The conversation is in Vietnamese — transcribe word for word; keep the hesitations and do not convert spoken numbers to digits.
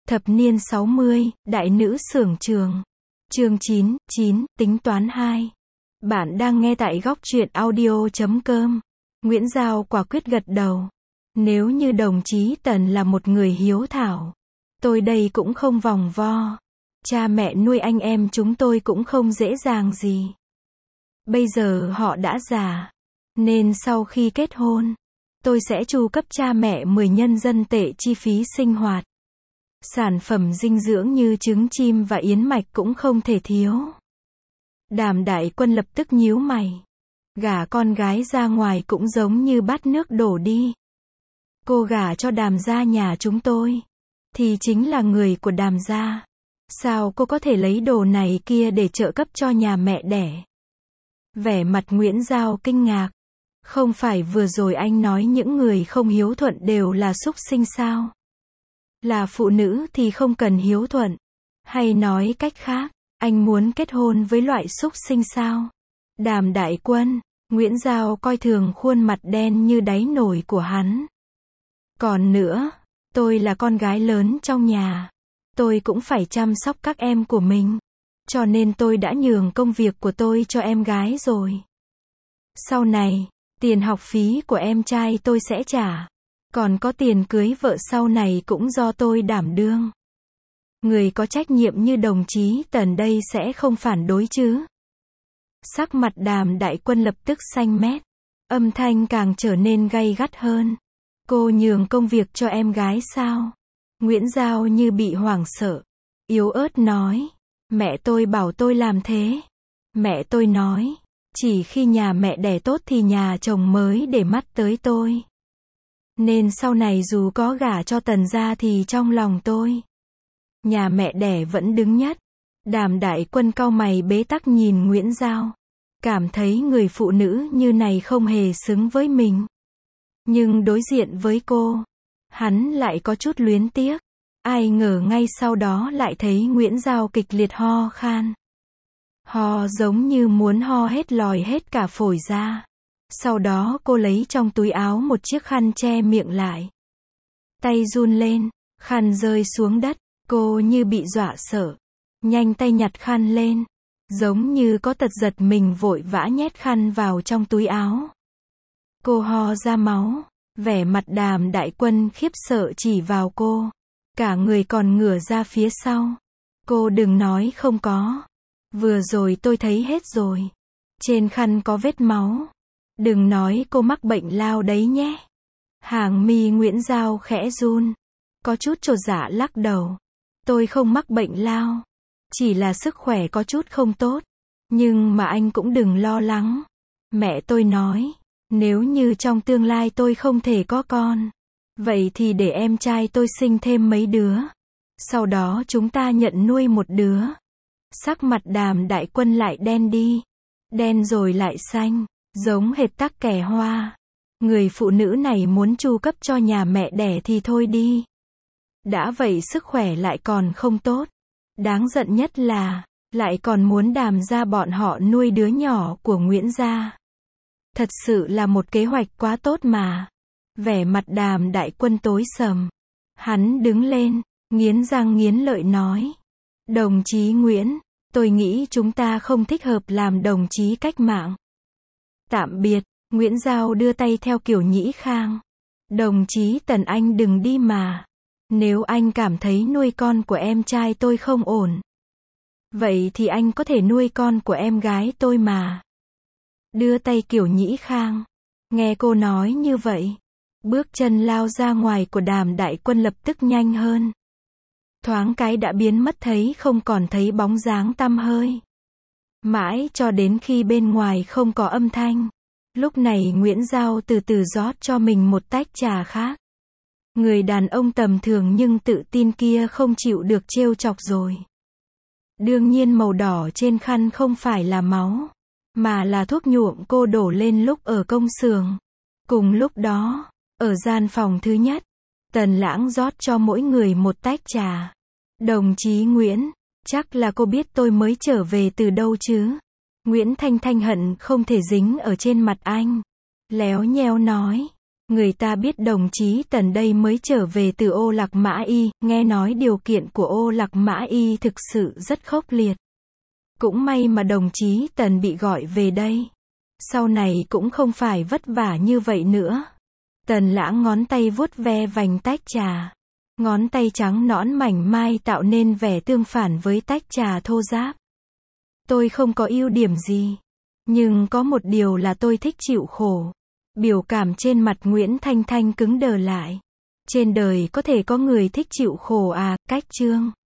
Thập niên sáu mươi, đại nữ xưởng trường. Chương chín, chín, tính toán hai. Bạn đang nghe tại góc truyện audio chấm com. Nguyễn Giao quả quyết gật đầu. Nếu như đồng chí Tần là một người hiếu thảo, tôi đây cũng không vòng vo. Cha mẹ nuôi anh em chúng tôi cũng không dễ dàng gì. Bây giờ họ đã già, nên sau khi kết hôn, tôi sẽ chu cấp cha mẹ mười nhân dân tệ chi phí sinh hoạt. Sản phẩm dinh dưỡng như trứng chim và yến mạch cũng không thể thiếu. Đàm Đại Quân lập tức nhíu mày. Gả con gái ra ngoài cũng giống như bát nước đổ đi. Cô gả cho Đàm gia nhà chúng tôi, thì chính là người của Đàm gia. Sao cô có thể lấy đồ này kia để trợ cấp cho nhà mẹ đẻ? Vẻ mặt Nguyễn Giao kinh ngạc. Không phải vừa rồi anh nói những người không hiếu thuận đều là súc sinh sao? Là phụ nữ thì không cần hiếu thuận. Hay nói cách khác, anh muốn kết hôn với loại súc sinh sao? Đàm Đại Quân, Nguyễn Giao coi thường khuôn mặt đen như đáy nồi của hắn. Còn nữa, tôi là con gái lớn trong nhà. Tôi cũng phải chăm sóc các em của mình. Cho nên tôi đã nhường công việc của tôi cho em gái rồi. Sau này, tiền học phí của em trai tôi sẽ trả. Còn có tiền cưới vợ sau này cũng do tôi đảm đương. Người có trách nhiệm như đồng chí Tần đây sẽ không phản đối chứ? Sắc mặt Đàm Đại Quân lập tức xanh mét. Âm thanh càng trở nên gay gắt hơn. Cô nhường công việc cho em gái sao? Nguyễn Giao như bị hoảng sợ. Yếu ớt nói. Mẹ tôi bảo tôi làm thế. Mẹ tôi nói. Chỉ khi nhà mẹ đẻ tốt thì nhà chồng mới để mắt tới tôi. Nên sau này dù có gả cho Tần gia thì trong lòng tôi, nhà mẹ đẻ vẫn đứng nhất. Đàm Đại Quân cau mày bế tắc nhìn Nguyễn Giao. Cảm thấy người phụ nữ như này không hề xứng với mình. Nhưng đối diện với cô, hắn lại có chút luyến tiếc. Ai ngờ ngay sau đó lại thấy Nguyễn Giao kịch liệt ho khan. Ho giống như muốn ho hết lòi hết cả phổi ra. Sau đó cô lấy trong túi áo một chiếc khăn che miệng lại. Tay run lên, khăn rơi xuống đất, cô như bị dọa sợ. Nhanh tay nhặt khăn lên, giống như có tật giật mình vội vã nhét khăn vào trong túi áo. Cô ho ra máu, vẻ mặt Đàm Đại Quân khiếp sợ chỉ vào cô. Cả người còn ngửa ra phía sau. Cô đừng nói không có. Vừa rồi tôi thấy hết rồi. Trên khăn có vết máu. Đừng nói cô mắc bệnh lao đấy nhé. Hàng mi Nguyễn Giao khẽ run. Có chút chột dạ lắc đầu. Tôi không mắc bệnh lao. Chỉ là sức khỏe có chút không tốt. Nhưng mà anh cũng đừng lo lắng. Mẹ tôi nói. Nếu như trong tương lai tôi không thể có con, vậy thì để em trai tôi sinh thêm mấy đứa. Sau đó chúng ta nhận nuôi một đứa. Sắc mặt Đàm Đại Quân lại đen đi. Đen rồi lại xanh. Giống hệt tắc kè hoa. Người phụ nữ này muốn chu cấp cho nhà mẹ đẻ thì thôi đi. Đã vậy sức khỏe lại còn không tốt. Đáng giận nhất là, lại còn muốn Đàm gia bọn họ nuôi đứa nhỏ của Nguyễn gia. Thật sự là một kế hoạch quá tốt mà. Vẻ mặt Đàm Đại Quân tối sầm. Hắn đứng lên, nghiến răng nghiến lợi nói. Đồng chí Nguyễn, tôi nghĩ chúng ta không thích hợp làm đồng chí cách mạng. Tạm biệt. Nguyễn Giao đưa tay theo kiểu nhĩ khang. Đồng chí Tần anh đừng đi mà. Nếu anh cảm thấy nuôi con của em trai tôi không ổn, vậy thì anh có thể nuôi con của em gái tôi mà. Đưa tay kiểu nhĩ khang. Nghe cô nói như vậy, bước chân lao ra ngoài của Đàm Đại Quân lập tức nhanh hơn. Thoáng cái đã biến mất thấy không còn thấy bóng dáng tăm hơi. Mãi cho đến khi bên ngoài không có âm thanh. Lúc này Nguyễn Giao từ từ rót cho mình một tách trà khác. Người đàn ông tầm thường nhưng tự tin kia không chịu được trêu chọc rồi. Đương nhiên màu đỏ trên khăn không phải là máu, mà là thuốc nhuộm cô đổ lên lúc ở công xưởng. Cùng lúc đó, ở gian phòng thứ nhất, Tần Lãng rót cho mỗi người một tách trà. Đồng chí Nguyễn, chắc là cô biết tôi mới trở về từ đâu chứ? Nguyễn Thanh Thanh hận không thể dính ở trên mặt anh. Léo nheo nói. Người ta biết đồng chí Tần đây mới trở về từ Ô Lạc Mã Y, nghe nói điều kiện của Ô Lạc Mã Y thực sự rất khốc liệt. Cũng may mà đồng chí Tần bị gọi về đây. Sau này cũng không phải vất vả như vậy nữa. Tần Lãng ngón tay vuốt ve vành tách trà. Ngón tay trắng nõn mảnh mai tạo nên vẻ tương phản với tách trà thô ráp. Tôi không có ưu điểm gì. Nhưng có một điều là tôi thích chịu khổ. Biểu cảm trên mặt Nguyễn Thanh Thanh cứng đờ lại. Trên đời có thể có người thích chịu khổ à, Cách Trương.